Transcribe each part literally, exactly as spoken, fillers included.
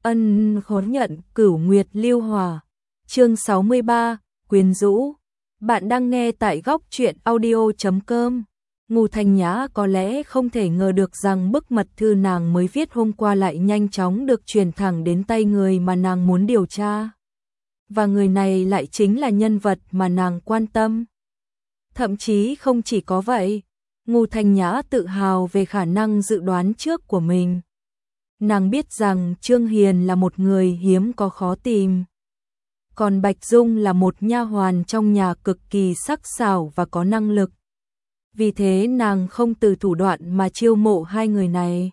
Ân hối nhận Cửu Nguyệt Lưu Hòa. Chương sáu mươi ba, quyến rũ. Bạn đang nghe tại góc truyện audio chấm com. Ngô Thanh Nhã có lẽ không thể ngờ được rằng bức mật thư nàng mới viết hôm qua lại nhanh chóng được truyền thẳng đến tay người mà nàng muốn điều tra. Và người này lại chính là nhân vật mà nàng quan tâm. Thậm chí không chỉ có vậy, Ngô Thanh Nhã tự hào về khả năng dự đoán trước của mình. Nàng biết rằng Trương Hiền là một người hiếm có khó tìm. Còn Bạch Dung là một nha hoàn trong nhà cực kỳ sắc sảo và có năng lực. Vì thế nàng không từ thủ đoạn mà chiêu mộ hai người này.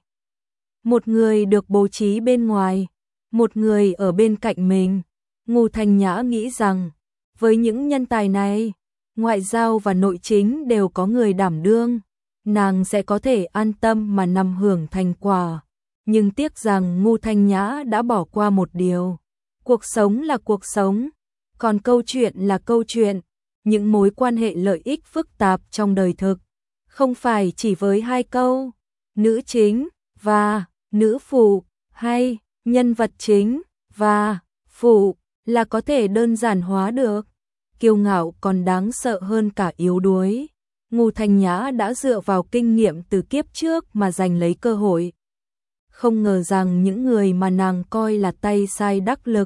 Một người được bố trí bên ngoài, một người ở bên cạnh mình. Ngô Thanh Nhã nghĩ rằng, với những nhân tài này, ngoại giao và nội chính đều có người đảm đương, nàng sẽ có thể an tâm mà nằm hưởng thành quả. Nhưng tiếc rằng Ngô Thanh Nhã đã bỏ qua một điều. Cuộc sống là cuộc sống, còn câu chuyện là câu chuyện. Những mối quan hệ lợi ích phức tạp trong đời thực, không phải chỉ với hai câu, nữ chính và nữ phụ, hay nhân vật chính và phụ là có thể đơn giản hóa được. Kiêu ngạo còn đáng sợ hơn cả yếu đuối. Ngô Thanh Nhã đã dựa vào kinh nghiệm từ kiếp trước mà giành lấy cơ hội. Không ngờ rằng những người mà nàng coi là tay sai đắc lực,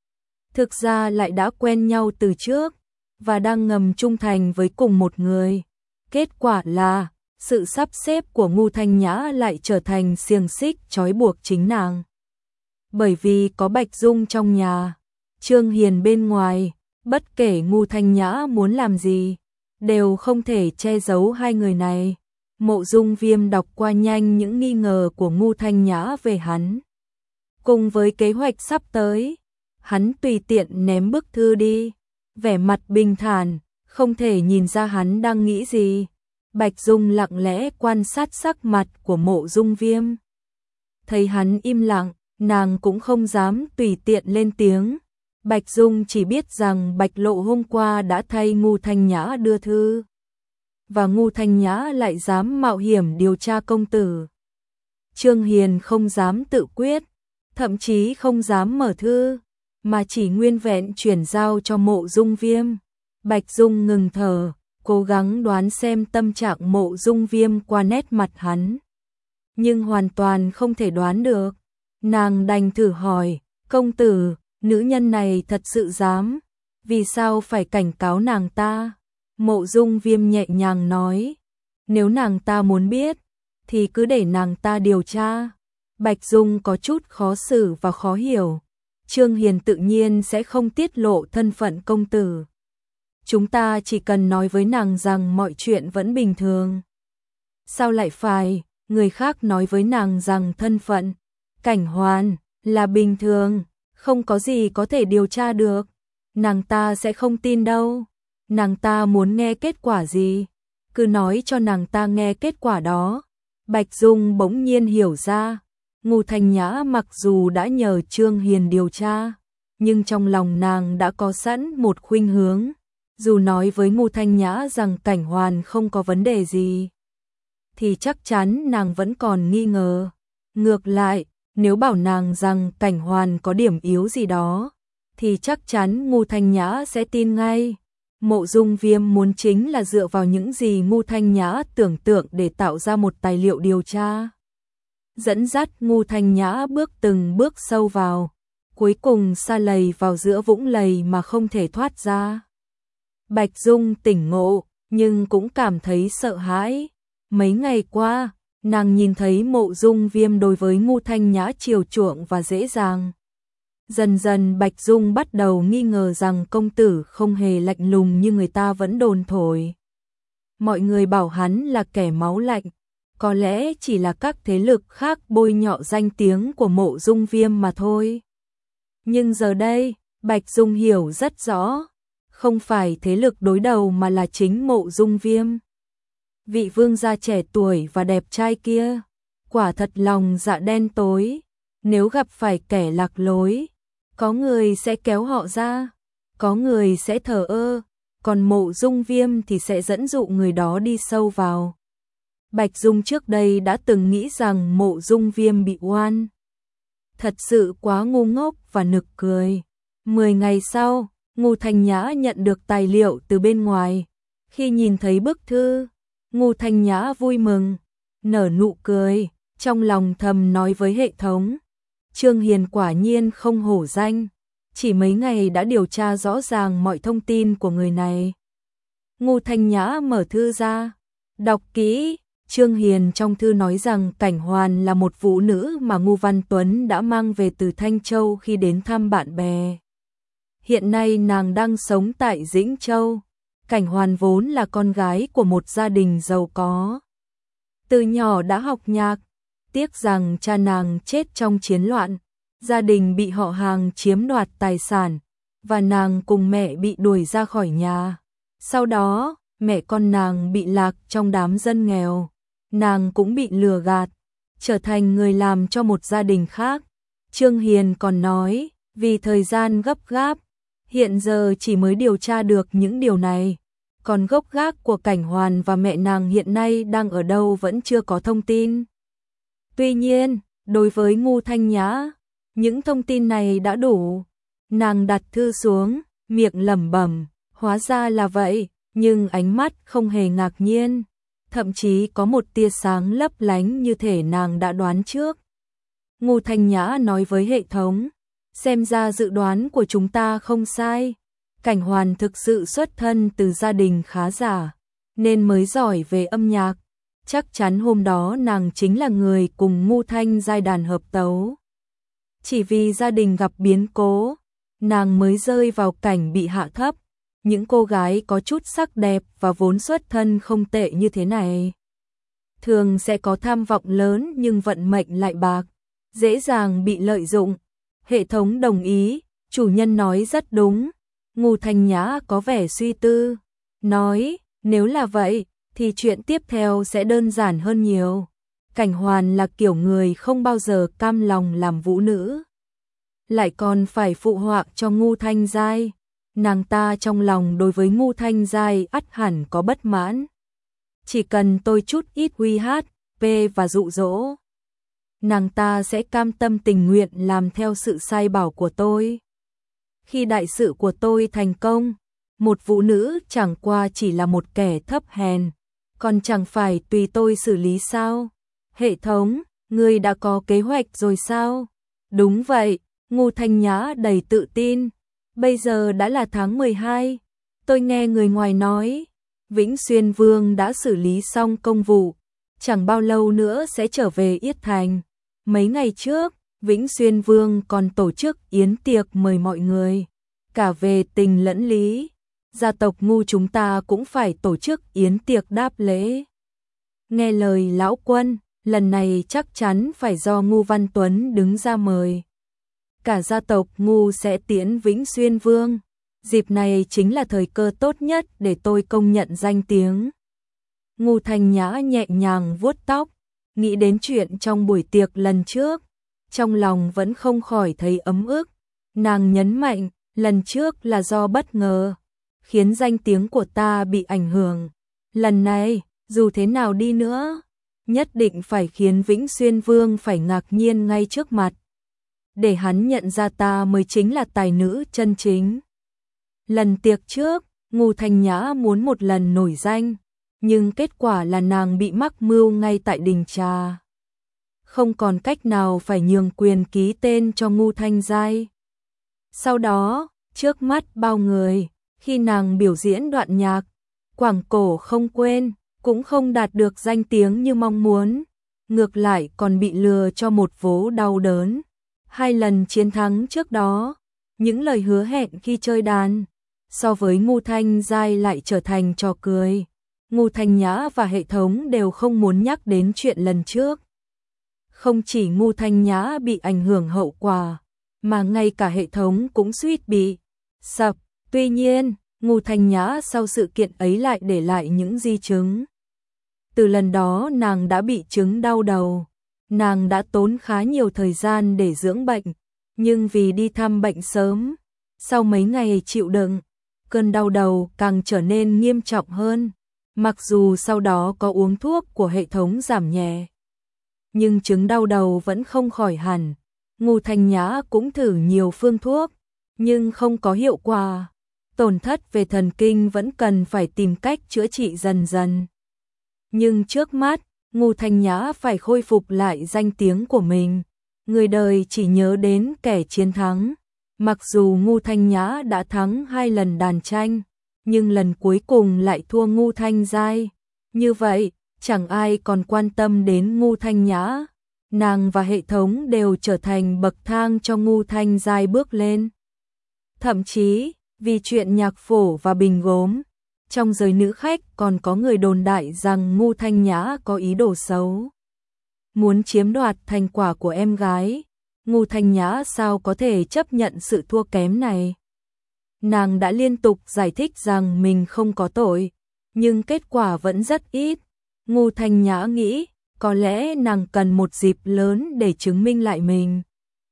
thực ra lại đã quen nhau từ trước và đang ngầm trung thành với cùng một người. Kết quả là sự sắp xếp của Ngô Thanh Nhã lại trở thành xiềng xích trói buộc chính nàng. Bởi vì có Bạch Dung trong nhà, Trương Hiền bên ngoài, bất kể Ngô Thanh Nhã muốn làm gì, đều không thể che giấu hai người này. Mộ Dung Viêm đọc qua nhanh những nghi ngờ của Ngô Thanh Nhã về hắn. Cùng với kế hoạch sắp tới, hắn tùy tiện ném bức thư đi, vẻ mặt bình thản, không thể nhìn ra hắn đang nghĩ gì. Bạch Dung lặng lẽ quan sát sắc mặt của Mộ Dung Viêm. Thấy hắn im lặng, nàng cũng không dám tùy tiện lên tiếng. Bạch Dung chỉ biết rằng Bạch Lộ hôm qua đã thay Ngô Thanh Nhã đưa thư. Và Ngô Thanh Nhã lại dám mạo hiểm điều tra công tử. Trương Hiền không dám tự quyết, thậm chí không dám mở thư, mà chỉ nguyên vẹn chuyển giao cho Mộ Dung Viêm. Bạch Dung ngừng thở, cố gắng đoán xem tâm trạng Mộ Dung Viêm qua nét mặt hắn. Nhưng hoàn toàn không thể đoán được. Nàng đành thử hỏi, công tử, nữ nhân này thật sự dám, vì sao phải cảnh cáo nàng ta? Mộ Dung Viêm nhẹ nhàng nói, nếu nàng ta muốn biết, thì cứ để nàng ta điều tra. Bạch Dung có chút khó xử và khó hiểu. Trương Hiền tự nhiên sẽ không tiết lộ thân phận công tử. Chúng ta chỉ cần nói với nàng rằng mọi chuyện vẫn bình thường. Sao lại phải, người khác nói với nàng rằng thân phận Cảnh Hoàn là bình thường, không có gì có thể điều tra được. Nàng ta sẽ không tin đâu. Nàng ta muốn nghe kết quả gì, cứ nói cho nàng ta nghe kết quả đó. Bạch Dung bỗng nhiên hiểu ra, Ngô Thanh Nhã mặc dù đã nhờ Trương Hiền điều tra, nhưng trong lòng nàng đã có sẵn một khuynh hướng. Dù nói với Ngô Thanh Nhã rằng Cảnh Hoàn không có vấn đề gì, thì chắc chắn nàng vẫn còn nghi ngờ. Ngược lại, nếu bảo nàng rằng Cảnh Hoàn có điểm yếu gì đó, thì chắc chắn Ngô Thanh Nhã sẽ tin ngay. Mộ Dung Viêm muốn chính là dựa vào những gì Ngô Thanh Nhã tưởng tượng để tạo ra một tài liệu điều tra. Dẫn dắt Ngô Thanh Nhã bước từng bước sâu vào, cuối cùng sa lầy vào giữa vũng lầy mà không thể thoát ra. Bạch Dung tỉnh ngộ, nhưng cũng cảm thấy sợ hãi. Mấy ngày qua, nàng nhìn thấy Mộ Dung Viêm đối với Ngô Thanh Nhã chiều chuộng và dễ dàng. Dần dần Bạch Dung bắt đầu nghi ngờ rằng công tử không hề lạnh lùng như người ta vẫn đồn thổi. Mọi người bảo hắn là kẻ máu lạnh, có lẽ chỉ là các thế lực khác bôi nhọ danh tiếng của Mộ Dung Viêm mà thôi. Nhưng giờ đây, Bạch Dung hiểu rất rõ, không phải thế lực đối đầu mà là chính Mộ Dung Viêm. Vị vương gia trẻ tuổi và đẹp trai kia, quả thật lòng dạ đen tối, nếu gặp phải kẻ lạc lối, có người sẽ kéo họ ra, có người sẽ thờ ơ, còn Mộ Dung Viêm thì sẽ dẫn dụ người đó đi sâu vào. Bạch Dung trước đây đã từng nghĩ rằng Mộ Dung Viêm bị oan, thật sự quá ngu ngốc và nực cười. Mười ngày sau, Ngô Thanh Nhã nhận được tài liệu từ bên ngoài. Khi nhìn thấy bức thư, Ngô Thanh Nhã vui mừng, nở nụ cười, trong lòng thầm nói với hệ thống. Trương Hiền quả nhiên không hổ danh, chỉ mấy ngày đã điều tra rõ ràng mọi thông tin của người này. Ngô Thanh Nhã mở thư ra, đọc kỹ. Trương Hiền trong thư nói rằng Cảnh Hoàn là một vũ nữ mà Ngô Văn Tuấn đã mang về từ Thanh Châu khi đến thăm bạn bè. Hiện nay nàng đang sống tại Dĩnh Châu. Cảnh Hoàn vốn là con gái của một gia đình giàu có. Từ nhỏ đã học nhạc, tiếc rằng cha nàng chết trong chiến loạn, gia đình bị họ hàng chiếm đoạt tài sản, và nàng cùng mẹ bị đuổi ra khỏi nhà. Sau đó, mẹ con nàng bị lạc trong đám dân nghèo, nàng cũng bị lừa gạt, trở thành người làm cho một gia đình khác. Trương Hiền còn nói, vì thời gian gấp gáp, hiện giờ chỉ mới điều tra được những điều này, còn gốc gác của Cảnh Hoàn và mẹ nàng hiện nay đang ở đâu vẫn chưa có thông tin. Tuy nhiên, đối với Ngô Thanh Nhã, những thông tin này đã đủ. Nàng đặt thư xuống, miệng lẩm bẩm, hóa ra là vậy, nhưng ánh mắt không hề ngạc nhiên, thậm chí có một tia sáng lấp lánh như thể nàng đã đoán trước. Ngô Thanh Nhã nói với hệ thống, xem ra dự đoán của chúng ta không sai. Cảnh Hoàn thực sự xuất thân từ gia đình khá giả, nên mới giỏi về âm nhạc. Chắc chắn hôm đó nàng chính là người cùng Ngô Thanh giai đàn hợp tấu. Chỉ vì gia đình gặp biến cố, nàng mới rơi vào cảnh bị hạ thấp. Những cô gái có chút sắc đẹp và vốn xuất thân không tệ như thế này thường sẽ có tham vọng lớn nhưng vận mệnh lại bạc, dễ dàng bị lợi dụng. Hệ thống đồng ý, chủ nhân nói rất đúng. Ngô Thanh Nhã có vẻ suy tư, nói, nếu là vậy, thì chuyện tiếp theo sẽ đơn giản hơn nhiều. Cảnh Hoàn là kiểu người không bao giờ cam lòng làm vũ nữ, lại còn phải phụ họa cho Ngô Thanh Giai. Nàng ta trong lòng đối với Ngô Thanh Giai ắt hẳn có bất mãn. Chỉ cần tôi chút ít uy hát, pê và dụ dỗ, nàng ta sẽ cam tâm tình nguyện làm theo sự sai bảo của tôi. Khi đại sự của tôi thành công, một vũ nữ chẳng qua chỉ là một kẻ thấp hèn, còn chẳng phải tùy tôi xử lý sao? Hệ thống, ngươi đã có kế hoạch rồi sao? Đúng vậy, Ngô Thanh Nhã đầy tự tin. Bây giờ đã là tháng mười hai, tôi nghe người ngoài nói, Vĩnh Xuyên Vương đã xử lý xong công vụ, chẳng bao lâu nữa sẽ trở về Yết Thành. Mấy ngày trước, Vĩnh Xuyên Vương còn tổ chức yến tiệc mời mọi người, cả về tình lẫn lý. Gia tộc Ngô chúng ta cũng phải tổ chức yến tiệc đáp lễ. Nghe lời lão quân, lần này chắc chắn phải do Ngô Văn Tuấn đứng ra mời. Cả gia tộc Ngô sẽ tiễn Vĩnh Xuyên Vương. Dịp này chính là thời cơ tốt nhất để tôi công nhận danh tiếng. Ngô Thanh Nhã nhẹ nhàng vuốt tóc, nghĩ đến chuyện trong buổi tiệc lần trước, trong lòng vẫn không khỏi thấy ấm ức. Nàng nhấn mạnh, lần trước là do bất ngờ, khiến danh tiếng của ta bị ảnh hưởng. Lần này, dù thế nào đi nữa, nhất định phải khiến Vĩnh Xuyên Vương phải ngạc nhiên ngay trước mặt, để hắn nhận ra ta mới chính là tài nữ chân chính. Lần tiệc trước, Ngô Thanh Nhã muốn một lần nổi danh, nhưng kết quả là nàng bị mắc mưu ngay tại đình trà. Không còn cách nào phải nhường quyền ký tên cho Ngô Thanh Giai. Sau đó, trước mắt bao người, khi nàng biểu diễn đoạn nhạc, quảng cổ không quên, cũng không đạt được danh tiếng như mong muốn, ngược lại còn bị lừa cho một vố đau đớn. Hai lần chiến thắng trước đó, những lời hứa hẹn khi chơi đàn, so với Ngô Thanh Giai lại trở thành trò cười. Ngô Thanh Nhã và hệ thống đều không muốn nhắc đến chuyện lần trước. Không chỉ Ngô Thanh Nhã bị ảnh hưởng hậu quả, mà ngay cả hệ thống cũng suýt bị sập. Tuy nhiên, Ngô Thanh Nhã sau sự kiện ấy lại để lại những di chứng. Từ lần đó nàng đã bị chứng đau đầu. Nàng đã tốn khá nhiều thời gian để dưỡng bệnh, nhưng vì đi thăm bệnh sớm, sau mấy ngày chịu đựng, cơn đau đầu càng trở nên nghiêm trọng hơn. Mặc dù sau đó có uống thuốc của hệ thống giảm nhẹ, nhưng chứng đau đầu vẫn không khỏi hẳn. Ngô Thanh Nhã cũng thử nhiều phương thuốc, nhưng không có hiệu quả. Tổn thất về thần kinh vẫn cần phải tìm cách chữa trị dần dần. Nhưng trước mắt, Ngô Thanh Nhã phải khôi phục lại danh tiếng của mình. Người đời chỉ nhớ đến kẻ chiến thắng. Mặc dù Ngô Thanh Nhã đã thắng hai lần đàn tranh, nhưng lần cuối cùng lại thua Ngô Thanh Giai. Như vậy, chẳng ai còn quan tâm đến Ngô Thanh Nhã. Nàng và hệ thống đều trở thành bậc thang cho Ngô Thanh Giai bước lên. Thậm chí, vì chuyện nhạc phổ và bình gốm, trong giới nữ khách còn có người đồn đại rằng Ngô Thanh Nhã có ý đồ xấu. Muốn chiếm đoạt thành quả của em gái, Ngô Thanh Nhã sao có thể chấp nhận sự thua kém này. Nàng đã liên tục giải thích rằng mình không có tội, nhưng kết quả vẫn rất ít. Ngô Thanh Nhã nghĩ, có lẽ nàng cần một dịp lớn để chứng minh lại mình.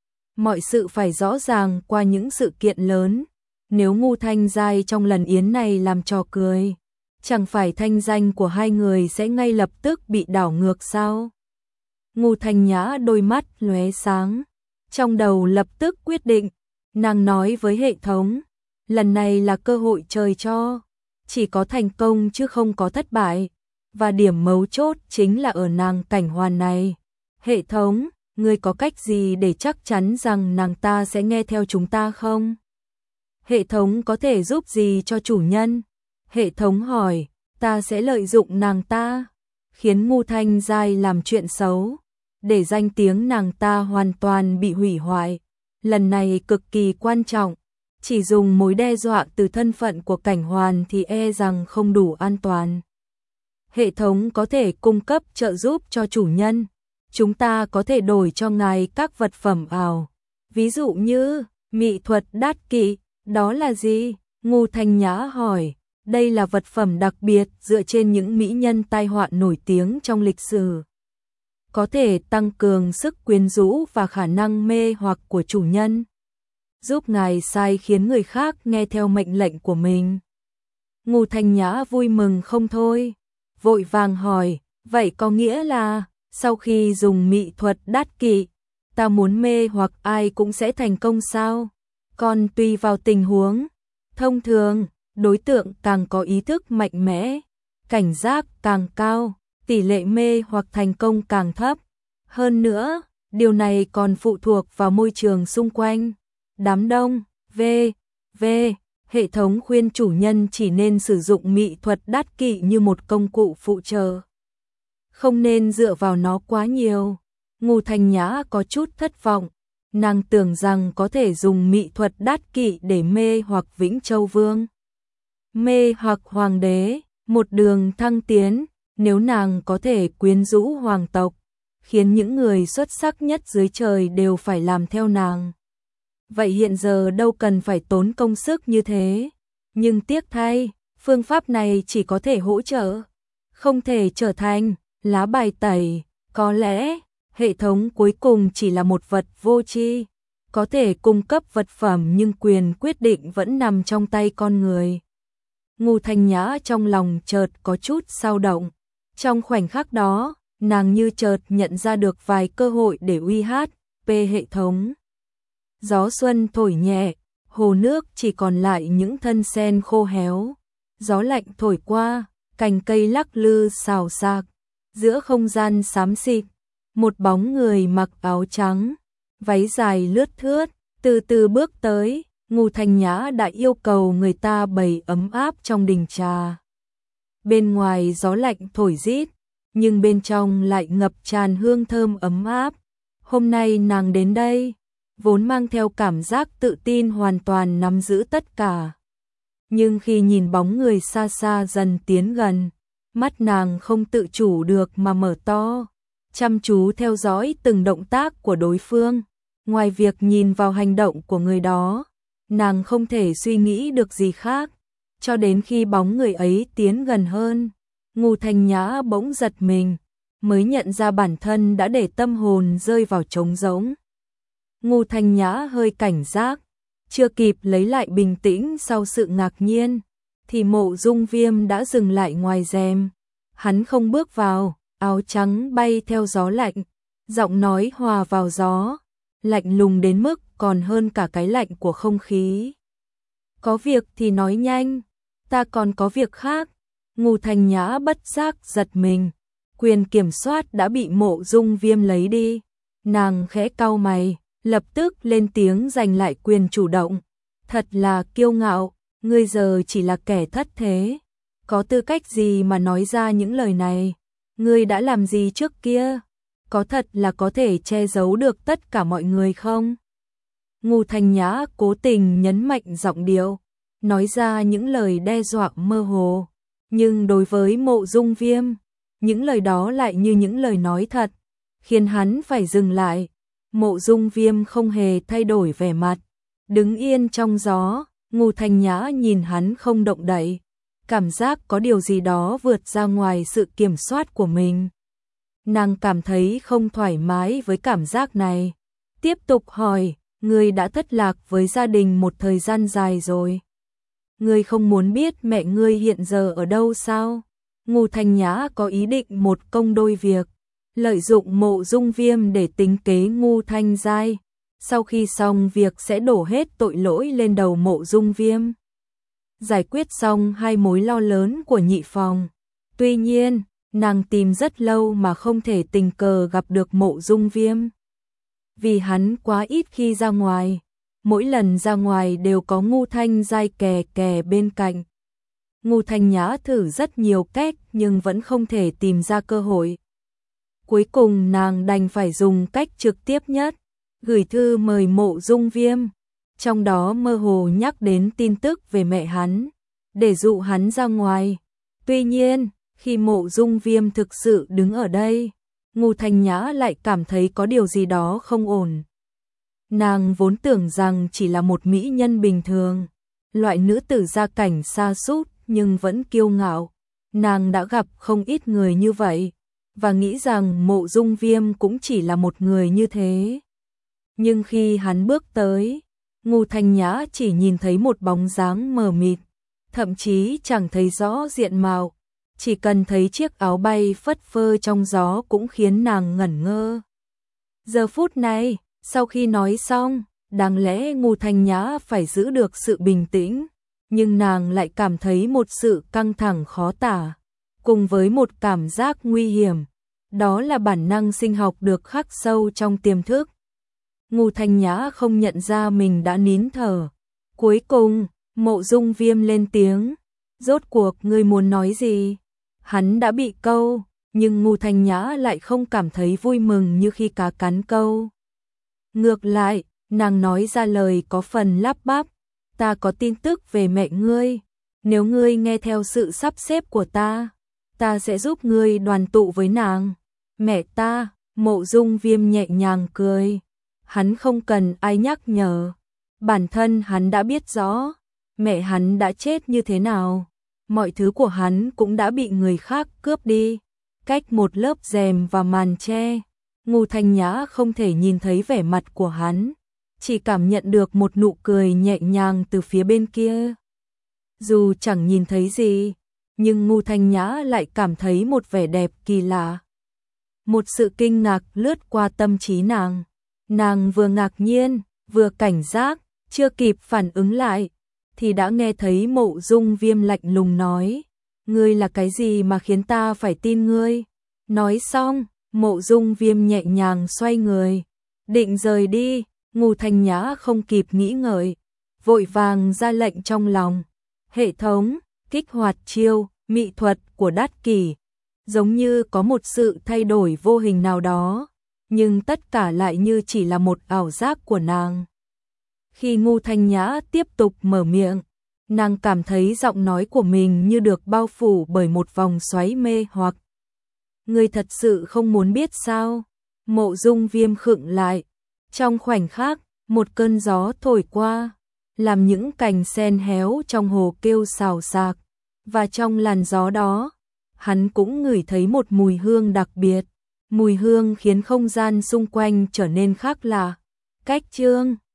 Mọi sự phải rõ ràng qua những sự kiện lớn. Nếu Ngô Thanh Giai trong lần yến này làm trò cười, chẳng phải thanh danh của hai người sẽ ngay lập tức bị đảo ngược sao? Ngô Thanh Nhã đôi mắt lóe sáng, trong đầu lập tức quyết định. Nàng nói với hệ thống, lần này là cơ hội trời cho, chỉ có thành công chứ không có thất bại. Và điểm mấu chốt chính là ở nàng Cảnh Hoàn này. Hệ thống, ngươi có cách gì để chắc chắn rằng nàng ta sẽ nghe theo chúng ta không? Hệ thống có thể giúp gì cho chủ nhân? Hệ thống hỏi, ta sẽ lợi dụng nàng ta, khiến Ngô Thanh Giai làm chuyện xấu, để danh tiếng nàng ta hoàn toàn bị hủy hoại. Lần này cực kỳ quan trọng, chỉ dùng mối đe dọa từ thân phận của Cảnh Hoàn thì e rằng không đủ an toàn. Hệ thống có thể cung cấp trợ giúp cho chủ nhân. Chúng ta có thể đổi cho ngài các vật phẩm ảo. Ví dụ như, mỹ thuật đát kỵ, đó là gì? Ngô Thanh Nhã hỏi. Đây là vật phẩm đặc biệt dựa trên những mỹ nhân tai họa nổi tiếng trong lịch sử. Có thể tăng cường sức quyến rũ và khả năng mê hoặc của chủ nhân. Giúp ngài sai khiến người khác nghe theo mệnh lệnh của mình. Ngô Thanh Nhã vui mừng không thôi. Vội vàng hỏi, vậy có nghĩa là, sau khi dùng mỹ thuật đát kỵ, ta muốn mê hoặc ai cũng sẽ thành công sao? Còn tùy vào tình huống. Thông thường, đối tượng càng có ý thức mạnh mẽ, cảnh giác càng cao, tỷ lệ mê hoặc thành công càng thấp. Hơn nữa, điều này còn phụ thuộc vào môi trường xung quanh. Đám đông, v, v, hệ thống khuyên chủ nhân chỉ nên sử dụng mỹ thuật đát kỵ như một công cụ phụ trợ. Không nên dựa vào nó quá nhiều. Ngô Thanh Nhã có chút thất vọng. Nàng tưởng rằng có thể dùng mỹ thuật đát kỵ để mê hoặc Vĩnh Châu Vương. Mê hoặc hoàng đế, một đường thăng tiến, nếu nàng có thể quyến rũ hoàng tộc, khiến những người xuất sắc nhất dưới trời đều phải làm theo nàng. Vậy hiện giờ đâu cần phải tốn công sức như thế. Nhưng tiếc thay, phương pháp này chỉ có thể hỗ trợ, không thể trở thành lá bài tẩy. Có lẽ, hệ thống cuối cùng chỉ là một vật vô tri, có thể cung cấp vật phẩm nhưng quyền quyết định vẫn nằm trong tay con người. Ngô Thanh Nhã trong lòng chợt có chút dao động. Trong khoảnh khắc đó, nàng như chợt nhận ra được vài cơ hội để uy hát về hệ thống. Gió xuân thổi nhẹ, hồ nước chỉ còn lại những thân sen khô héo. Gió lạnh thổi qua, cành cây lắc lư xào xạc. Giữa không gian xám xịt, một bóng người mặc áo trắng, váy dài lướt thướt, từ từ bước tới. Ngô Thanh Nhã đã yêu cầu người ta bày ấm áp trong đình trà. Bên ngoài gió lạnh thổi rít, nhưng bên trong lại ngập tràn hương thơm ấm áp. Hôm nay nàng đến đây, vốn mang theo cảm giác tự tin hoàn toàn nắm giữ tất cả. Nhưng khi nhìn bóng người xa xa dần tiến gần, mắt nàng không tự chủ được mà mở to, chăm chú theo dõi từng động tác của đối phương. Ngoài việc nhìn vào hành động của người đó, nàng không thể suy nghĩ được gì khác. Cho đến khi bóng người ấy tiến gần hơn, Ngô Thanh Nhã bỗng giật mình, mới nhận ra bản thân đã để tâm hồn rơi vào trống rỗng. Ngô Thanh Nhã hơi cảnh giác, chưa kịp lấy lại bình tĩnh sau sự ngạc nhiên, thì Mộ Dung Viêm đã dừng lại ngoài rèm. Hắn không bước vào, áo trắng bay theo gió lạnh, giọng nói hòa vào gió. lạnh lùng đến mức còn hơn cả cái lạnh của không khí. Có việc thì nói nhanh, ta còn có việc khác. Ngô Thanh Nhã bất giác giật mình, quyền kiểm soát đã bị Mộ Dung Viêm lấy đi. Nàng khẽ cau mày, lập tức lên tiếng giành lại quyền chủ động. Thật là kiêu ngạo, ngươi giờ chỉ là kẻ thất thế. Có tư cách gì mà nói ra những lời này? Ngươi đã làm gì trước kia? Có thật là có thể che giấu được tất cả mọi người không? Ngô Thanh Nhã cố tình nhấn mạnh giọng điệu, nói ra những lời đe dọa mơ hồ. Nhưng đối với Mộ Dung Viêm, những lời đó lại như những lời nói thật, khiến hắn phải dừng lại. Mộ Dung Viêm không hề thay đổi vẻ mặt, đứng yên trong gió. Ngô Thanh Nhã nhìn hắn không động đậy, cảm giác có điều gì đó vượt ra ngoài sự kiểm soát của mình. Nàng cảm thấy không thoải mái với cảm giác này, tiếp tục hỏi, ngươi đã thất lạc với gia đình một thời gian dài rồi. Ngươi không muốn biết mẹ ngươi hiện giờ ở đâu sao? Ngô Thanh Nhã có ý định một công đôi việc, lợi dụng Mộ Dung Viêm để tính kế Ngô Thanh Giai. Sau khi xong việc sẽ đổ hết tội lỗi lên đầu Mộ Dung Viêm. Giải quyết xong hai mối lo lớn của nhị phòng. Tuy nhiên, nàng tìm rất lâu mà không thể tình cờ gặp được Mộ Dung Viêm. Vì hắn quá ít khi ra ngoài, mỗi lần ra ngoài đều có Ngô Thanh Giai kè kè bên cạnh. Ngô Thanh Nhã thử rất nhiều cách nhưng vẫn không thể tìm ra cơ hội. Cuối cùng nàng đành phải dùng cách trực tiếp nhất, gửi thư mời Mộ Dung Viêm, trong đó mơ hồ nhắc đến tin tức về mẹ hắn, để dụ hắn ra ngoài. Tuy nhiên, khi Mộ Dung Viêm thực sự đứng ở đây, Ngô Thanh Nhã lại cảm thấy có điều gì đó không ổn. Nàng vốn tưởng rằng chỉ là một mỹ nhân bình thường, loại nữ tử gia cảnh sa sút nhưng vẫn kiêu ngạo. Nàng đã gặp không ít người như vậy, và nghĩ rằng Mộ Dung Viêm cũng chỉ là một người như thế. Nhưng khi hắn bước tới, Ngô Thanh Nhã chỉ nhìn thấy một bóng dáng mờ mịt, thậm chí chẳng thấy rõ diện mạo, chỉ cần thấy chiếc áo bay phất phơ trong gió cũng khiến nàng ngẩn ngơ. Giờ phút này, sau khi nói xong, đáng lẽ Ngô Thanh Nhã phải giữ được sự bình tĩnh, nhưng nàng lại cảm thấy một sự căng thẳng khó tả, cùng với một cảm giác nguy hiểm. Đó là bản năng sinh học được khắc sâu trong tiềm thức. Ngô Thanh Nhã không nhận ra mình đã nín thở. Cuối cùng, Mộ Dung Viêm lên tiếng, rốt cuộc ngươi muốn nói gì? Hắn đã bị câu, nhưng Ngô Thanh Nhã lại không cảm thấy vui mừng như khi cá cắn câu. Ngược lại, nàng nói ra lời có phần lắp bắp, ta có tin tức về mẹ ngươi, nếu ngươi nghe theo sự sắp xếp của ta, ta sẽ giúp ngươi đoàn tụ với nàng. Mẹ ta, Mộ Dung Viêm nhẹ nhàng cười, hắn không cần ai nhắc nhở, bản thân hắn đã biết rõ, mẹ hắn đã chết như thế nào, mọi thứ của hắn cũng đã bị người khác cướp đi, cách một lớp rèm và màn che. Ngô Thanh Nhã không thể nhìn thấy vẻ mặt của hắn, chỉ cảm nhận được một nụ cười nhẹ nhàng từ phía bên kia. Dù chẳng nhìn thấy gì, nhưng Ngô Thanh Nhã lại cảm thấy một vẻ đẹp kỳ lạ. Một sự kinh ngạc lướt qua tâm trí nàng. Nàng vừa ngạc nhiên, vừa cảnh giác, chưa kịp phản ứng lại, thì đã nghe thấy Mộ Dung Viêm lạnh lùng nói, ngươi là cái gì mà khiến ta phải tin ngươi? Nói xong, Mộ Dung Viêm nhẹ nhàng xoay người, định rời đi. Ngô Thanh Nhã không kịp nghĩ ngợi, vội vàng ra lệnh trong lòng. Hệ thống, kích hoạt chiêu, mị thuật của Đát Kỷ. Giống như có một sự thay đổi vô hình nào đó, nhưng tất cả lại như chỉ là một ảo giác của nàng. Khi Ngô Thanh Nhã tiếp tục mở miệng, nàng cảm thấy giọng nói của mình như được bao phủ bởi một vòng xoáy mê hoặc. Ngươi thật sự không muốn biết sao? Mộ Dung Viêm khựng lại. Trong khoảnh khắc, một cơn gió thổi qua, làm những cành sen héo trong hồ kêu xào xạc, và trong làn gió đó, hắn cũng ngửi thấy một mùi hương đặc biệt. Mùi hương khiến không gian xung quanh trở nên khác lạ. Cách chương